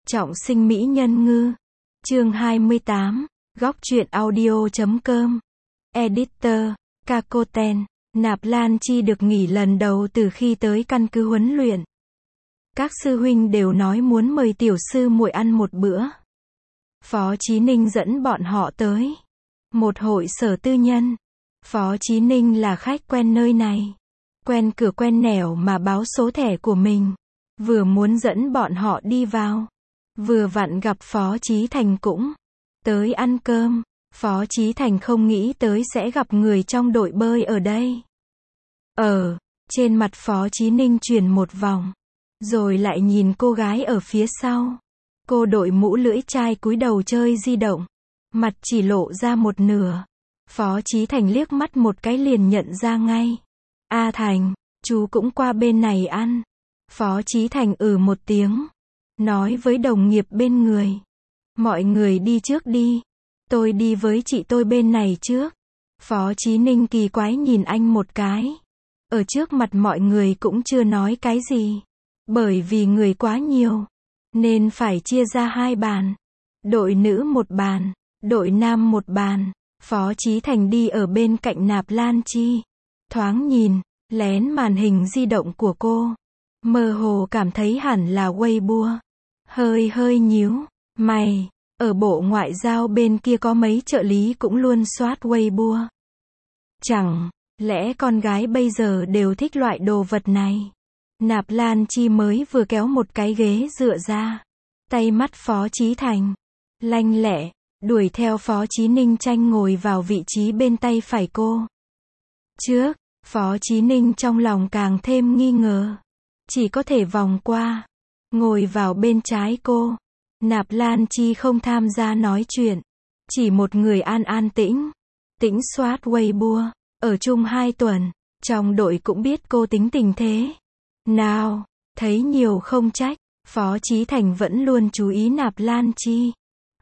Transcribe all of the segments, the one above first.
Trọng sinh mỹ nhân ngư. Chương 28. Góc truyện audio.com. Editor. Kakoten. Nạp Lan Chi được nghỉ lần đầu từ khi tới căn cứ huấn luyện. Các sư huynh đều nói muốn mời tiểu sư muội ăn một bữa. Phó Chí Ninh dẫn bọn họ tới một hội sở tư nhân. Phó Chí Ninh là khách quen nơi này, quen cửa quen nẻo mà báo số thẻ của mình. Vừa muốn dẫn bọn họ đi vào, vừa vặn gặp Phó Chí Thành cũng tới ăn cơm. Phó Chí Thành không nghĩ tới sẽ gặp người trong đội bơi ở đây. Trên mặt Phó Chí Ninh chuyển một vòng, rồi lại nhìn cô gái ở phía sau. Cô đội mũ lưỡi chai cúi đầu chơi di động, mặt chỉ lộ ra một nửa. Phó Chí Thành liếc mắt một cái liền nhận ra ngay. A Thành, chú cũng qua bên này ăn. Phó Chí Thành một tiếng, nói với đồng nghiệp bên người. Mọi người đi trước đi, tôi đi với chị tôi bên này trước. Phó Chí Ninh kỳ quái nhìn anh một cái. Ở trước mặt mọi người cũng chưa nói cái gì. Bởi vì người quá nhiều, nên phải chia ra hai bàn. Đội nữ một bàn, đội nam một bàn. Phó Chí Thành đi ở bên cạnh Nạp Lan Chi. Thoáng nhìn, lén màn hình di động của cô. Mơ hồ cảm thấy hẳn là Weibo. Hơi nhíu mày. Ở Bộ Ngoại giao bên kia có mấy trợ lý cũng luôn soát Weibo. Chẳng lẽ con gái bây giờ đều thích loại đồ vật này? Nạp Lan Chi mới vừa kéo một cái ghế dựa ra. Tay mắt Phó Chí Thành lanh lẹ, đuổi theo Phó Chí Ninh tranh ngồi vào vị trí bên tay phải cô. Trước, Phó Chí Ninh trong lòng càng thêm nghi ngờ. Chỉ có thể vòng qua, ngồi vào bên trái cô. Nạp Lan Chi không tham gia nói chuyện. Chỉ một người an tĩnh soát Weibo. Ở chung 2 tuần, trong đội cũng biết cô tính tình thế nào. Thấy nhiều không trách. Phó Chí Thành vẫn luôn chú ý Nạp Lan Chi.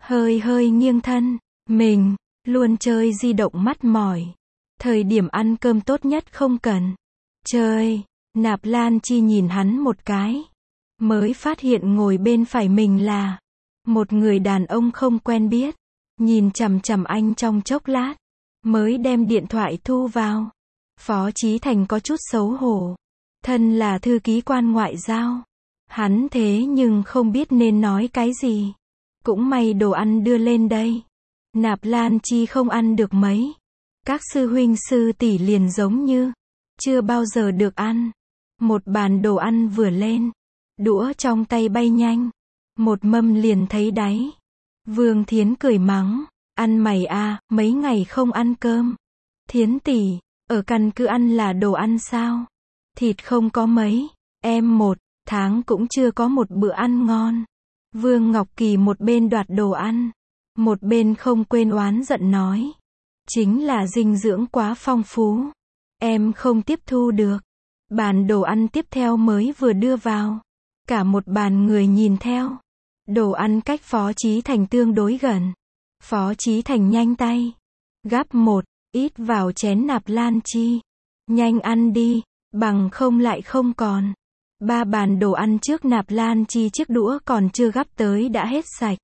Hơi nghiêng thân. Mình luôn chơi di động mắt mỏi. Thời điểm ăn cơm tốt nhất không cần chơi. Nạp Lan Chi nhìn hắn một cái, mới phát hiện ngồi bên phải mình là một người đàn ông không quen biết. Nhìn chằm chằm anh trong chốc lát, mới đem điện thoại thu vào. Phó Chí Thành có chút xấu hổ. Thân là thư ký quan ngoại giao, hắn thế nhưng không biết nên nói cái gì. Cũng may đồ ăn đưa lên đây. Nạp Lan Chi không ăn được mấy. Các sư huynh sư tỷ liền giống như chưa bao giờ được ăn. Một bàn đồ ăn vừa lên, đũa trong tay bay nhanh, một mâm liền thấy đáy. Vương Thiến cười mắng, ăn mày à, mấy ngày không ăn cơm. Thiến tỷ, ở căn cứ ăn là đồ ăn sao? Thịt không có mấy, em 1 tháng cũng chưa có một bữa ăn ngon. Vương Ngọc Kỳ một bên đoạt đồ ăn, một bên không quên oán giận nói. Chính là dinh dưỡng quá phong phú, em không tiếp thu được. Bàn đồ ăn tiếp theo mới vừa đưa vào, cả một bàn người nhìn theo. Đồ ăn cách Phó Chí Thành tương đối gần. Phó Chí Thành nhanh tay, gắp một ít vào chén Nạp Lan Chi. Nhanh ăn đi, bằng không lại không còn. 3 bàn đồ ăn trước Nạp Lan Chi chiếc đũa còn chưa gắp tới đã hết sạch.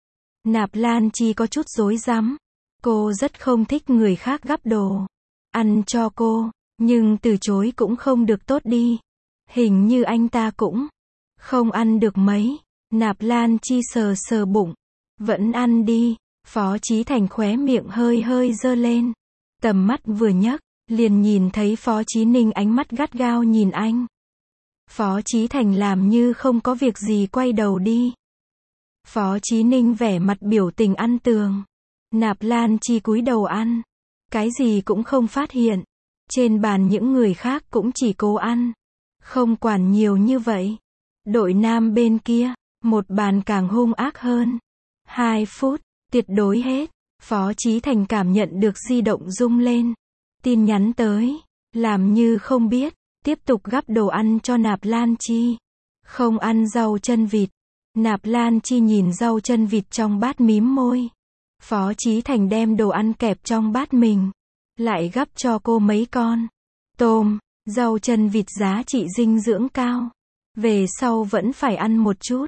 Nạp Lan Chi có chút rối rắm. Cô rất không thích người khác gắp đồ ăn cho cô, nhưng từ chối cũng không được tốt đi. Hình như anh ta cũng không ăn được mấy. Nạp Lan Chi sờ bụng. Vẫn ăn đi. Phó Chí Thành khóe miệng hơi giơ lên. Tầm mắt vừa nhấc, liền nhìn thấy Phó Chí Ninh ánh mắt gắt gao nhìn anh. Phó Chí Thành làm như không có việc gì quay đầu đi. Phó Chí Ninh vẻ mặt biểu tình ăn tường. Nạp Lan Chi cúi đầu ăn, cái gì cũng không phát hiện. Trên bàn những người khác cũng chỉ cố ăn, không quản nhiều như vậy. Đội nam bên kia, một bàn càng hung ác hơn. 2 phút, tuyệt đối hết. Phó Chí Thành cảm nhận được di động rung lên. Tin nhắn tới, làm như không biết, tiếp tục gắp đồ ăn cho Nạp Lan Chi. Không ăn rau chân vịt. Nạp Lan Chi nhìn rau chân vịt trong bát mím môi. Phó Chí Thành đem đồ ăn kẹp trong bát mình, lại gắp cho cô mấy con tôm, rau chân vịt giá trị dinh dưỡng cao. Về sau vẫn phải ăn một chút.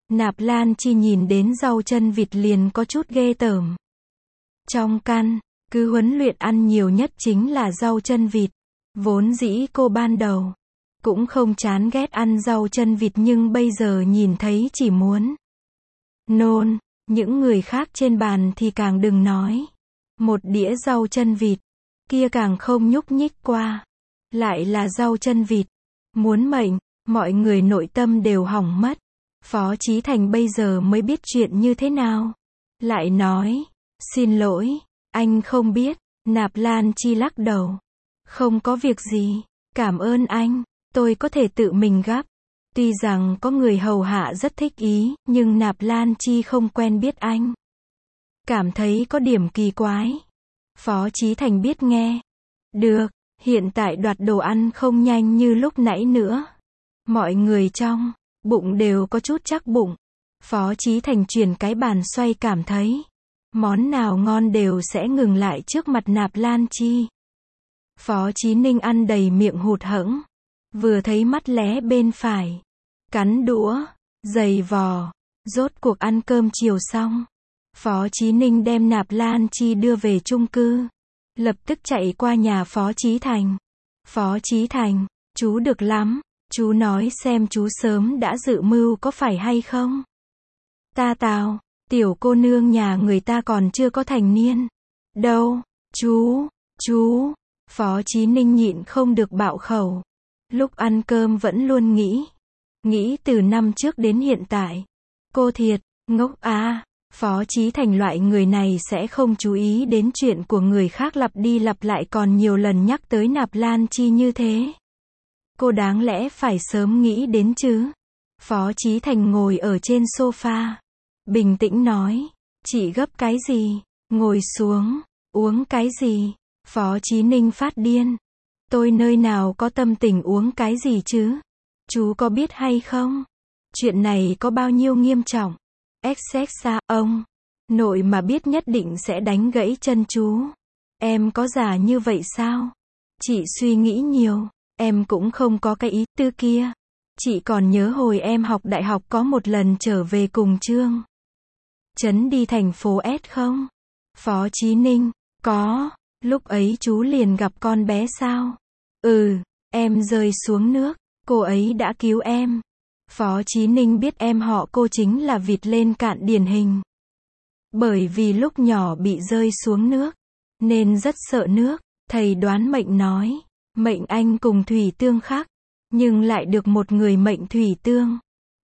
Nạp Lan Chi nhìn đến rau chân vịt liền có chút ghê tởm. Trong căn, cứ huấn luyện ăn nhiều nhất chính là rau chân vịt. Vốn dĩ cô ban đầu cũng không chán ghét ăn rau chân vịt nhưng bây giờ nhìn thấy chỉ muốn nôn. Những người khác trên bàn thì càng đừng nói. Một đĩa rau chân vịt, kia càng không nhúc nhích qua. Lại là rau chân vịt. Muốn mệnh, mọi người nội tâm đều hỏng mất. Phó Chí Thành bây giờ mới biết chuyện như thế nào. Lại nói, xin lỗi, anh không biết. Nạp Lan Chi lắc đầu. Không có việc gì, cảm ơn anh, tôi có thể tự mình gắp. Tuy rằng có người hầu hạ rất thích ý, nhưng Nạp Lan Chi không quen biết anh. Cảm thấy có điểm kỳ quái. Phó Chí Thành biết nghe. Được, hiện tại đoạt đồ ăn không nhanh như lúc nãy nữa. Mọi người trong bụng đều có chút chắc bụng. Phó Chí Thành chuyển cái bàn xoay cảm thấy món nào ngon đều sẽ ngừng lại trước mặt Nạp Lan Chi. Phó Chí Ninh ăn đầy miệng hụt hẫng. Vừa thấy mắt lé bên phải. Cắn đũa, giày vò. Rốt cuộc ăn cơm chiều xong. Phó Chí Ninh đem Nạp Lan Chi đưa về chung cư. Lập tức chạy qua nhà Phó Chí Thành. Phó Chí Thành, chú được lắm. Chú nói xem chú sớm đã dự mưu có phải hay không? Ta Tào, tiểu cô nương nhà người ta còn chưa có thành niên. Đâu, chú. Phó Chí Ninh nhịn không được bạo khẩu. Lúc ăn cơm vẫn luôn nghĩ từ năm trước đến hiện tại. Cô thiệt, ngốc à. Phó Chí Thành loại người này sẽ không chú ý đến chuyện của người khác lặp đi lặp lại còn nhiều lần nhắc tới Nạp Lan Chi như thế. Cô đáng lẽ phải sớm nghĩ đến chứ. Phó Chí Thành ngồi ở trên sofa. Bình tĩnh nói. Chị gấp cái gì? Ngồi xuống. Uống cái gì? Phó Chí Ninh phát điên. Tôi nơi nào có tâm tình uống cái gì chứ? Chú có biết hay không? Chuyện này có bao nhiêu nghiêm trọng? Xa, ông nội mà biết nhất định sẽ đánh gãy chân chú. Em có già như vậy sao? Chị suy nghĩ nhiều. Em cũng không có cái ý tư kia. Chị còn nhớ hồi em học đại học có một lần trở về cùng Trương Chấn đi thành phố S không? Phó Chí Ninh, có. Lúc ấy chú liền gặp con bé sao? Em rơi xuống nước. Cô ấy đã cứu em. Phó Chí Ninh biết em họ cô chính là vịt lên cạn điển hình. Bởi vì lúc nhỏ bị rơi xuống nước, nên rất sợ nước. Thầy đoán mệnh nói, mệnh anh cùng thủy tương khắc, nhưng lại được một người mệnh thủy tương.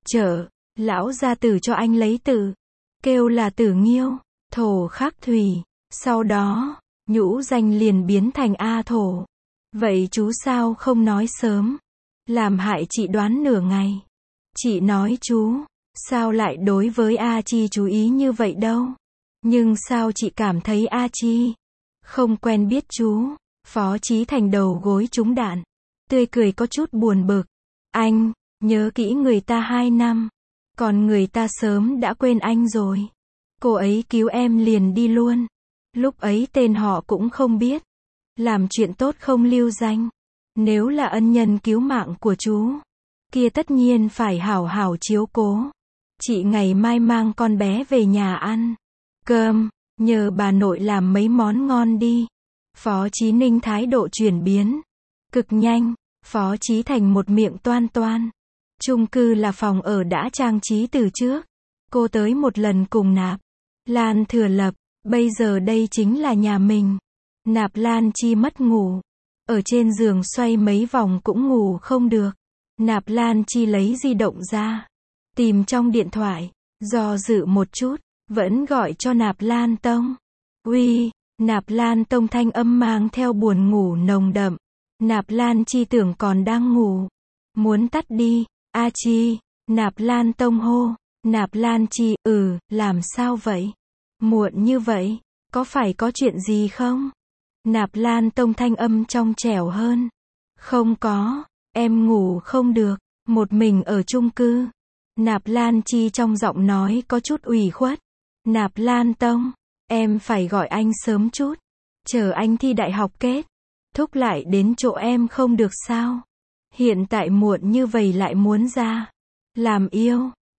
Lão gia tử cho anh lấy tử, kêu là Tử Nghiêu, thổ khắc thủy. Sau đó, nhũ danh liền biến thành A Thổ. Vậy chú sao không nói sớm? Làm hại chị đoán nửa ngày. Chị nói chú, sao lại đối với A Chi chú ý như vậy đâu? Nhưng sao chị cảm thấy A Chi không quen biết chú? Phó Chí Thành đầu gối trúng đạn, tươi cười có chút buồn bực. Anh, nhớ kỹ người ta 2 năm, còn người ta sớm đã quên anh rồi. Cô ấy cứu em liền đi luôn. Lúc ấy tên họ cũng không biết. Làm chuyện tốt không lưu danh. Nếu là ân nhân cứu mạng của chú, kia tất nhiên phải hảo hảo chiếu cố. Chị ngày mai mang con bé về nhà ăn cơm, nhờ bà nội làm mấy món ngon đi. Phó Chí Ninh thái độ chuyển biến cực nhanh. Phó Chí Thành một miệng toan toan. Chung cư là phòng ở đã trang trí từ trước. Cô tới một lần cùng Nạp Lan Thừa Lập. Bây giờ đây chính là nhà mình. Nạp Lan Chi mất ngủ. Ở trên giường xoay mấy vòng cũng ngủ không được. Nạp Lan Chi lấy di động ra. Tìm trong điện thoại. Do dự một chút. Vẫn gọi cho Nạp Lan Tông. Uy. Nạp Lan Tông thanh âm mang theo buồn ngủ nồng đậm. Nạp Lan Chi tưởng còn đang ngủ. Muốn tắt đi. A Chi. Nạp Lan Tông hô. Nạp Lan Chi, làm sao vậy? Muộn như vậy, có phải có chuyện gì không? Nạp Lan Tông thanh âm trong trẻo hơn. Không có, em ngủ không được, một mình ở chung cư. Nạp Lan Chi trong giọng nói có chút ủy khuất. Nạp Lan Tông, em phải gọi anh sớm chút. Chờ anh thi đại học kết thúc lại đến chỗ em không được sao? Hiện tại muộn như vậy lại muốn ra làm yêu.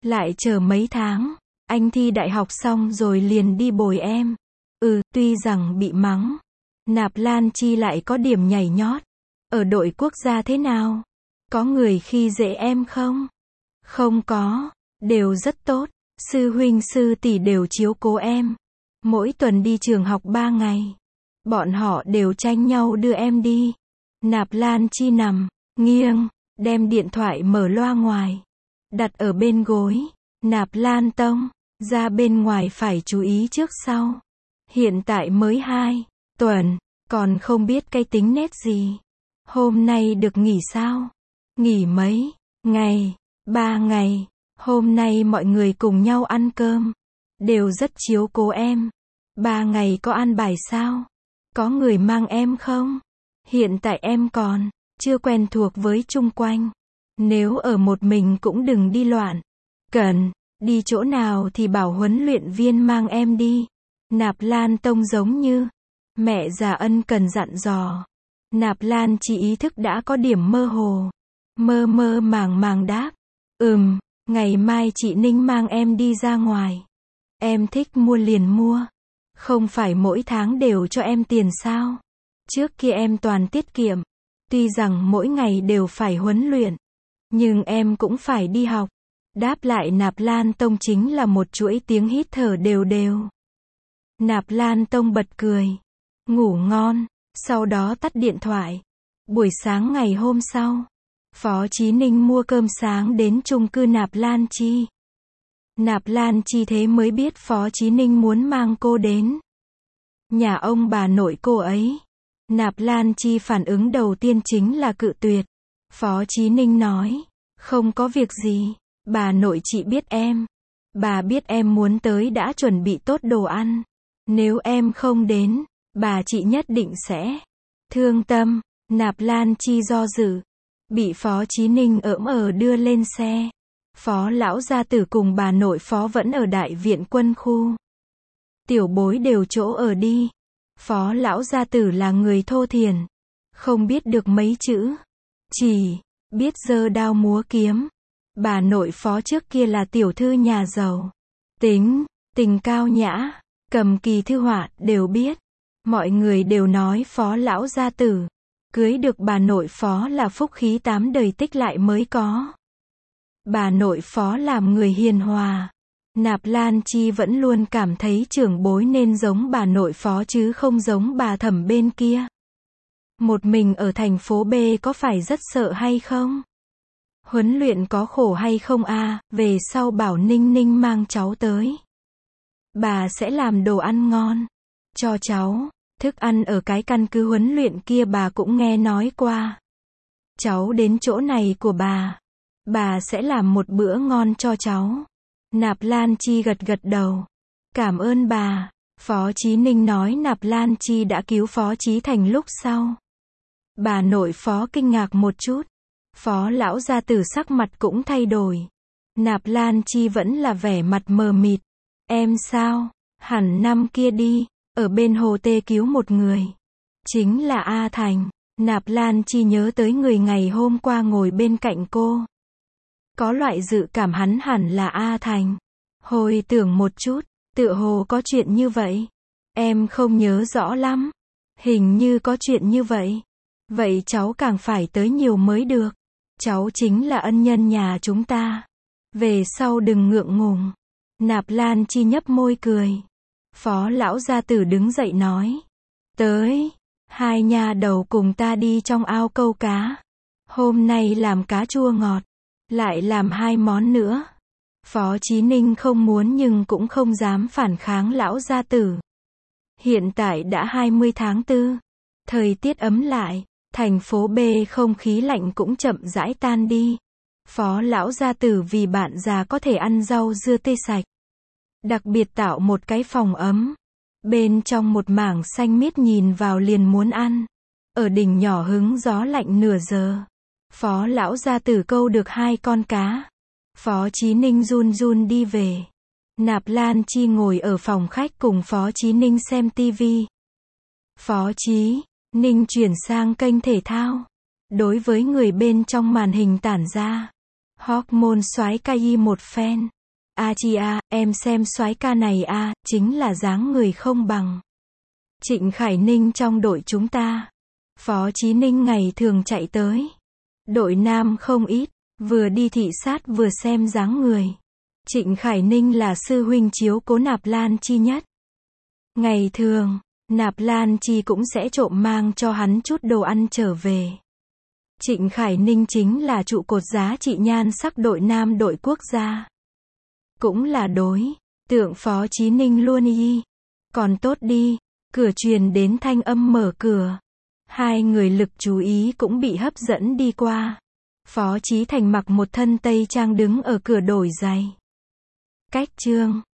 Lại chờ mấy tháng, anh thi đại học xong rồi liền đi bồi em. Tuy rằng bị mắng, Nạp Lan Chi lại có điểm nhảy nhót. Ở đội quốc gia thế nào? Có người khi dễ em không? Không có, đều rất tốt. Sư huynh sư tỷ đều chiếu cố em. Mỗi tuần đi trường học 3 ngày. Bọn họ đều tranh nhau đưa em đi. Nạp Lan Chi nằm, nghiêng, đem điện thoại mở loa ngoài. Đặt ở bên gối. Nạp Lan Tông, ra bên ngoài phải chú ý trước sau. Hiện tại mới 2 tuần, còn không biết cái tính nết gì. Hôm nay được nghỉ sao? Nghỉ mấy ngày? 3 ngày. Hôm nay mọi người cùng nhau ăn cơm. Đều rất chiếu cố em. 3 ngày có an bài sao? Có người mang em không? Hiện tại em còn chưa quen thuộc với chung quanh. Nếu ở một mình cũng đừng đi loạn. Cần đi chỗ nào thì bảo huấn luyện viên mang em đi. Nạp Lan Tông giống như mẹ già ân cần dặn dò. Nạp Lan Chi ý thức đã có điểm mơ hồ. Mơ mơ màng màng đáp. Ngày mai chị Ninh mang em đi ra ngoài. Em thích mua liền mua. Không phải mỗi tháng đều cho em tiền sao? Trước kia em toàn tiết kiệm. Tuy rằng mỗi ngày đều phải huấn luyện. Nhưng em cũng phải đi học. Đáp lại Nạp Lan Tông chính là một chuỗi tiếng hít thở đều đều. Nạp Lan Tông bật cười. Ngủ ngon. Sau đó tắt điện thoại. Buổi sáng ngày hôm sau, Phó Chí Ninh mua cơm sáng đến chung cư Nạp Lan Chi. Nạp Lan Chi thế mới biết Phó Chí Ninh muốn mang cô đến nhà ông bà nội cô ấy. Nạp Lan Chi phản ứng đầu tiên chính là cự tuyệt. Phó Chí Ninh nói, không có việc gì, bà nội chị biết em. Bà biết em muốn tới đã chuẩn bị tốt đồ ăn. Nếu em không đến, bà chị nhất định sẽ thương tâm. Nạp Lan Chi do dự, bị Phó Chí Ninh đưa lên xe. Phó lão gia tử cùng bà nội Phó vẫn ở đại viện quân khu. Tiểu bối đều chỗ ở đi. Phó lão gia tử là người thô thiển, không biết được mấy chữ, chỉ biết giơ đao múa kiếm. Bà nội Phó trước kia là tiểu thư nhà giàu, tình cao nhã, cầm kỳ thư họa đều biết. Mọi người đều nói Phó lão gia tử cưới được bà nội Phó là phúc khí 8 đời tích lại mới có. Bà nội Phó làm người hiền hòa. Nạp Lan Chi vẫn luôn cảm thấy trưởng bối nên giống bà nội Phó chứ không giống bà thẩm bên kia. Một mình ở thành phố B có phải rất sợ hay không? Huấn luyện có khổ hay không à? Về sau bảo Ninh Ninh mang cháu tới. Bà sẽ làm đồ ăn ngon cho cháu. Thức ăn ở cái căn cứ huấn luyện kia bà cũng nghe nói qua. Cháu đến chỗ này của bà sẽ làm một bữa ngon cho cháu. Nạp Lan Chi gật gật đầu. Cảm ơn bà. Phó Chí Ninh nói Nạp Lan Chi đã cứu Phó Chí Thành lúc sau. Bà nội Phó kinh ngạc một chút. Phó lão gia tử sắc mặt cũng thay đổi. Nạp Lan Chi vẫn là vẻ mặt mờ mịt. Em sao? Hẳn năm kia đi. Ở bên hồ Tê cứu một người. Chính là A Thành. Nạp Lan Chi nhớ tới người ngày hôm qua ngồi bên cạnh cô. Có loại dự cảm hắn hẳn là A Thành. Hồi tưởng một chút, tựa hồ có chuyện như vậy. Em không nhớ rõ lắm. Hình như có chuyện như vậy. Vậy cháu càng phải tới nhiều mới được. Cháu chính là ân nhân nhà chúng ta. Về sau đừng ngượng ngùng. Nạp Lan Chi nhấp môi cười. Phó lão gia tử đứng dậy nói. Tới, hai nha đầu cùng ta đi trong ao câu cá. Hôm nay làm cá chua ngọt. Lại làm 2 món nữa. Phó Chí Ninh không muốn nhưng cũng không dám phản kháng lão gia tử. Hiện tại đã 20 tháng 4. Thời tiết ấm lại. Thành phố B không khí lạnh cũng chậm rãi tan đi. Phó lão gia tử vì bạn già có thể ăn rau dưa tươi sạch. Đặc biệt tạo một cái phòng ấm. Bên trong một mảng xanh miết nhìn vào liền muốn ăn. Ở đỉnh nhỏ hứng gió lạnh nửa giờ. Phó lão gia tử câu được 2 con cá. Phó Chí Ninh run run đi về. Nạp Lan Chi ngồi ở phòng khách cùng Phó Chí Ninh xem tivi. Phó Chí Ninh chuyển sang kênh thể thao. Đối với người bên trong màn hình tản ra Hormone soái ca y một phen. A chi a, em xem soái ca này a, chính là dáng người không bằng Trịnh Khải Ninh trong đội chúng ta. Phó Chí Ninh ngày thường chạy tới đội nam không ít, vừa đi thị sát vừa xem dáng người. Trịnh Khải Ninh là sư huynh chiếu cố Nạp Lan Chi nhất. Ngày thường, Nạp Lan Chi cũng sẽ trộm mang cho hắn chút đồ ăn trở về. Trịnh Khải Ninh chính là trụ cột giá trị nhan sắc đội nam đội quốc gia. Cũng là đối tượng Phó Chí Ninh luôn y. Còn tốt đi, cửa truyền đến thanh âm mở cửa. Hai người lực chú ý cũng bị hấp dẫn đi qua. Phó Chí Thành mặc một thân tây trang đứng ở cửa đổi giày. Cách chương